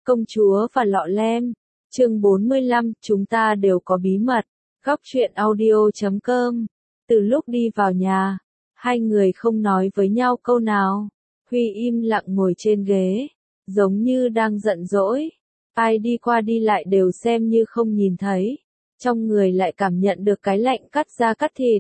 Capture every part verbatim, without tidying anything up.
Công chúa và lọ lem. Chương bốn mươi lăm, chúng ta đều có bí mật. Góc truyện audio chấm com. Từ lúc đi vào nhà, hai người không nói với nhau câu nào. Huy im lặng ngồi trên ghế, giống như đang giận dỗi. Ai đi qua đi lại đều xem như không nhìn thấy. Trong người lại cảm nhận được cái lạnh cắt da cắt thịt.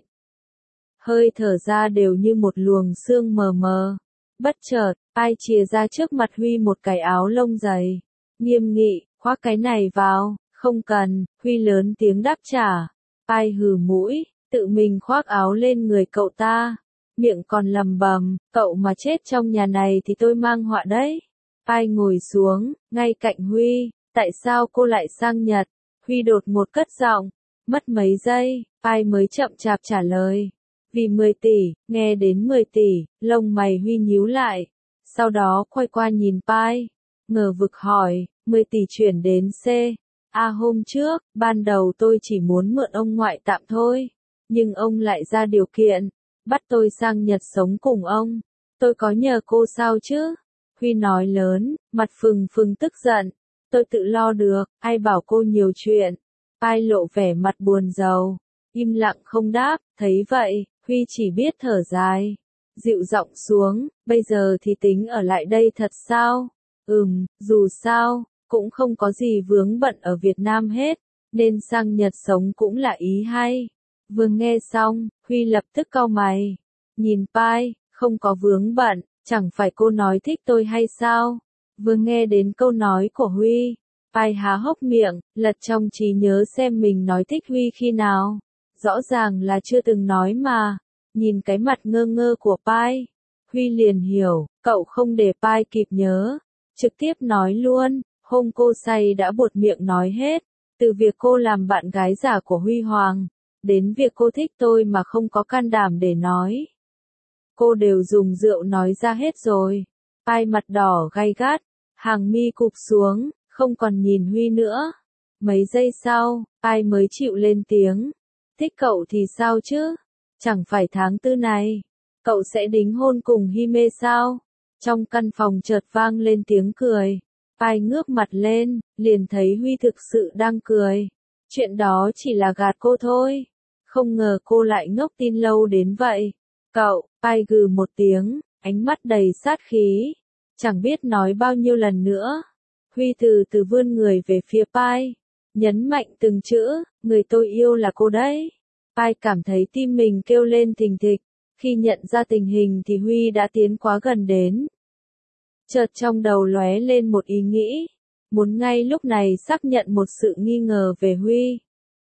Hơi thở ra đều như một luồng sương mờ mờ. Bất chợt, ai chìa ra trước mặt Huy một cái áo lông dày. Nghiêm nghị, khoác cái này vào. Không cần. Huy lớn tiếng đáp trả. Ai hừ mũi, tự mình khoác áo lên người cậu ta. Miệng còn lầm bầm, cậu mà chết trong nhà này thì tôi mang họa đấy. Ai ngồi xuống, ngay cạnh Huy. Tại sao cô lại sang Nhật? Huy đột ngột cất giọng. Mất mấy giây, ai mới chậm chạp trả lời. Vì mười tỷ, nghe đến mười tỷ, lông mày Huy nhíu lại. Sau đó quay qua nhìn Pai, ngờ vực hỏi, mười tỷ chuyển đến C. À hôm trước, ban đầu tôi chỉ muốn mượn ông ngoại tạm thôi. Nhưng ông lại ra điều kiện, bắt tôi sang Nhật sống cùng ông. Tôi có nhờ cô sao chứ? Huy nói lớn, mặt phừng phừng tức giận. Tôi tự lo được, ai bảo cô nhiều chuyện. Pai lộ vẻ mặt buồn rầu, im lặng không đáp, thấy vậy. Huy chỉ biết thở dài, dịu giọng xuống, bây giờ thì tính ở lại đây thật sao? Ừm, dù sao, cũng không có gì vướng bận ở Việt Nam hết, nên sang Nhật sống cũng là ý hay. Vừa nghe xong, Huy lập tức cau mày, nhìn Pai, không có vướng bận, chẳng phải cô nói thích tôi hay sao? Vừa nghe đến câu nói của Huy, Pai há hốc miệng, lật trong trí nhớ xem mình nói thích Huy khi nào. Rõ ràng là chưa từng nói mà. Nhìn cái mặt ngơ ngơ của Pai, Huy liền hiểu, cậu không để Pai kịp nhớ. Trực tiếp nói luôn, hôm cô say đã buột miệng nói hết. Từ việc cô làm bạn gái giả của Huy Hoàng, đến việc cô thích tôi mà không có can đảm để nói. Cô đều dùng rượu nói ra hết rồi. Pai mặt đỏ gay gắt, hàng mi cụp xuống, không còn nhìn Huy nữa. Mấy giây sau, Pai mới chịu lên tiếng. Thích cậu thì sao chứ? Chẳng phải tháng tư này, cậu sẽ đính hôn cùng Hime sao? Trong căn phòng chợt vang lên tiếng cười. Pai ngước mặt lên, liền thấy Huy thực sự đang cười. Chuyện đó chỉ là gạt cô thôi. Không ngờ cô lại ngốc tin lâu đến vậy. Cậu, Pai gừ một tiếng, ánh mắt đầy sát khí. Chẳng biết nói bao nhiêu lần nữa. Huy từ từ vươn người về phía Pai, nhấn mạnh từng chữ, người tôi yêu là cô đấy. Pai cảm thấy tim mình kêu lên thình thịch, khi nhận ra tình hình thì Huy đã tiến quá gần đến. Chợt trong đầu lóe lên một ý nghĩ, muốn ngay lúc này xác nhận một sự nghi ngờ về Huy.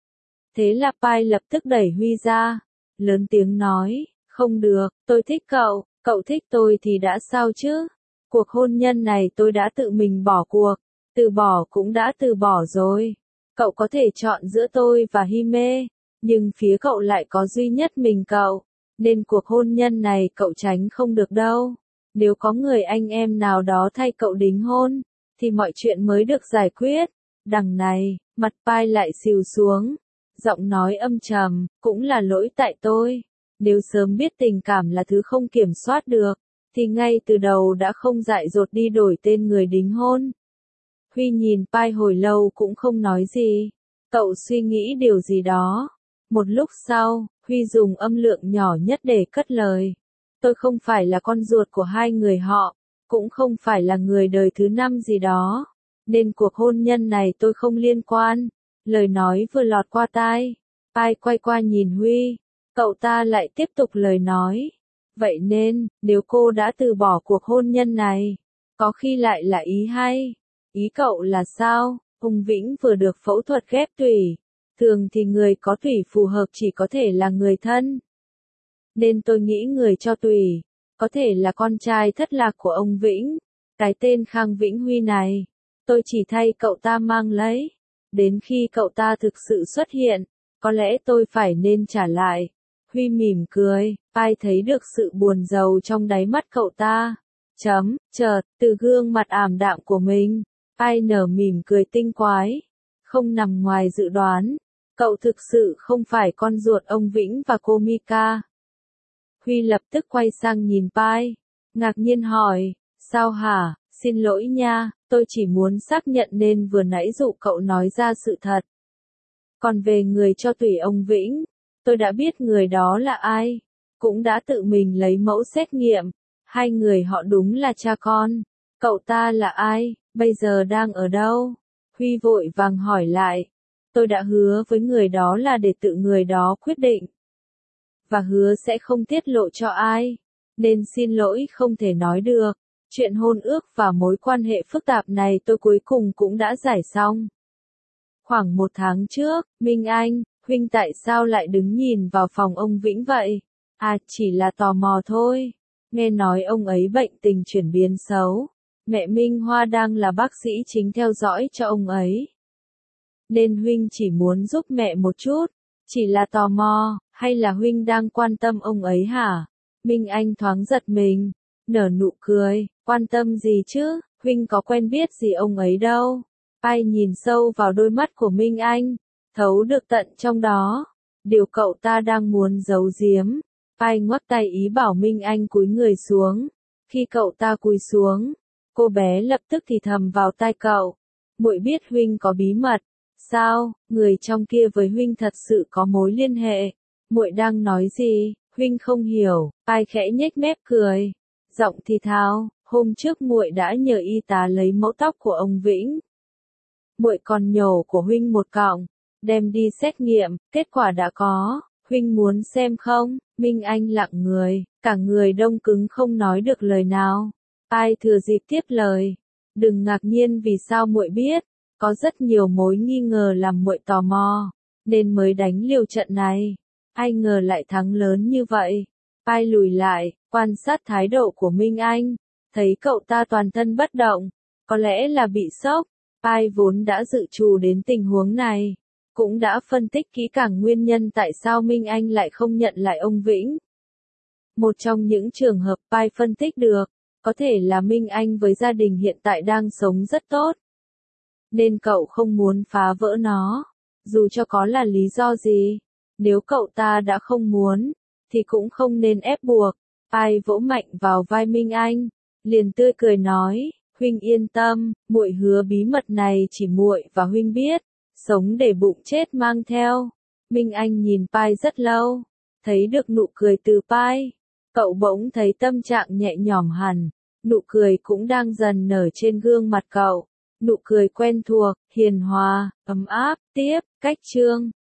Thế là Pai lập tức đẩy Huy ra, lớn tiếng nói, không được, tôi thích cậu, cậu thích tôi thì đã sao chứ? Cuộc hôn nhân này tôi đã tự mình bỏ cuộc, từ bỏ cũng đã từ bỏ rồi. Cậu có thể chọn giữa tôi và Hime, nhưng phía cậu lại có duy nhất mình cậu, nên cuộc hôn nhân này cậu tránh không được đâu. Nếu có người anh em nào đó thay cậu đính hôn, thì mọi chuyện mới được giải quyết. Đằng này, mặt Pai lại xìu xuống, giọng nói âm trầm, cũng là lỗi tại tôi. Nếu sớm biết tình cảm là thứ không kiểm soát được, thì ngay từ đầu đã không dại dột đi đổi tên người đính hôn. Huy nhìn Pai hồi lâu cũng không nói gì. Cậu suy nghĩ điều gì đó. Một lúc sau, Huy dùng âm lượng nhỏ nhất để cất lời. Tôi không phải là con ruột của hai người họ, cũng không phải là người đời thứ năm gì đó. Nên cuộc hôn nhân này tôi không liên quan. Lời nói vừa lọt qua tai. Pai quay qua nhìn Huy. Cậu ta lại tiếp tục lời nói. Vậy nên, nếu cô đã từ bỏ cuộc hôn nhân này, có khi lại là ý hay. Ý cậu là sao? Hùng Vĩnh vừa được phẫu thuật ghép tủy. Thường thì người có tủy phù hợp chỉ có thể là người thân. Nên tôi nghĩ người cho tủy, có thể là con trai thất lạc của ông Vĩnh. Cái tên Khang Vĩnh Huy này, tôi chỉ thay cậu ta mang lấy. Đến khi cậu ta thực sự xuất hiện, có lẽ tôi phải nên trả lại. Huy mỉm cười, Pai thấy được sự buồn rầu trong đáy mắt cậu ta. Chấm, chợt, từ gương mặt ảm đạm của mình, Pai nở mỉm cười tinh quái. Không nằm ngoài dự đoán, cậu thực sự không phải con ruột ông Vĩnh và cô Mika. Huy lập tức quay sang nhìn Pai, ngạc nhiên hỏi, sao hả, xin lỗi nha, tôi chỉ muốn xác nhận nên vừa nãy dụ cậu nói ra sự thật. Còn về người cho tùy ông Vĩnh, tôi đã biết người đó là ai, cũng đã tự mình lấy mẫu xét nghiệm, hai người họ đúng là cha con. Cậu ta là ai, bây giờ đang ở đâu? Huy vội vàng hỏi lại. Tôi đã hứa với người đó là để tự người đó quyết định. Và hứa sẽ không tiết lộ cho ai. Nên xin lỗi không thể nói được. Chuyện hôn ước và mối quan hệ phức tạp này tôi cuối cùng cũng đã giải xong. Khoảng một tháng trước, Minh Anh, huynh tại sao lại đứng nhìn vào phòng ông Vĩnh vậy? À, chỉ là tò mò thôi. Nghe nói ông ấy bệnh tình chuyển biến xấu. Mẹ Minh Hoa đang là bác sĩ chính theo dõi cho ông ấy. Nên huynh chỉ muốn giúp mẹ một chút. Chỉ là tò mò, hay là huynh đang quan tâm ông ấy hả? Minh Anh thoáng giật mình, nở nụ cười, quan tâm gì chứ, huynh có quen biết gì ông ấy đâu. Ai nhìn sâu vào đôi mắt của Minh Anh, thấu được tận trong đó. Điều cậu ta đang muốn giấu giếm. Ai ngoắc tay ý bảo Minh Anh cúi người xuống. Khi cậu ta cúi xuống, cô bé lập tức thì thầm vào tai cậu. Muội biết huynh có bí mật. Sao, người trong kia với huynh thật sự có mối liên hệ? Muội đang nói gì? Huynh không hiểu. Ai khẽ nhếch mép cười. Giọng thì thào, hôm trước muội đã nhờ y tá lấy mẫu tóc của ông Vĩnh. Muội còn nhổ của huynh một cọng, đem đi xét nghiệm, kết quả đã có. Huynh muốn xem không? Minh Anh lặng người, cả người đông cứng không nói được lời nào. Ai thừa dịp tiếp lời. Đừng ngạc nhiên vì sao muội biết. Có rất nhiều mối nghi ngờ làm muội tò mò, nên mới đánh liều trận này. Ai ngờ lại thắng lớn như vậy. Ai lùi lại, quan sát thái độ của Minh Anh, thấy cậu ta toàn thân bất động, có lẽ là bị sốc. Ai vốn đã dự trù đến tình huống này, cũng đã phân tích kỹ càng nguyên nhân tại sao Minh Anh lại không nhận lại ông Vĩnh. Một trong những trường hợp Pai phân tích được, có thể là Minh Anh với gia đình hiện tại đang sống rất tốt. Nên cậu không muốn phá vỡ nó, dù cho có là lý do gì. Nếu cậu ta đã không muốn, thì cũng không nên ép buộc. Pai vỗ mạnh vào vai Minh Anh, liền tươi cười nói, huynh yên tâm, muội hứa bí mật này chỉ muội và huynh biết, sống để bụng chết mang theo. Minh Anh nhìn Pai rất lâu, thấy được nụ cười từ Pai, cậu bỗng thấy tâm trạng nhẹ nhõm hẳn, nụ cười cũng đang dần nở trên gương mặt cậu. Nụ cười quen thuộc, hiền hòa, ấm áp, tiếp, cách chương.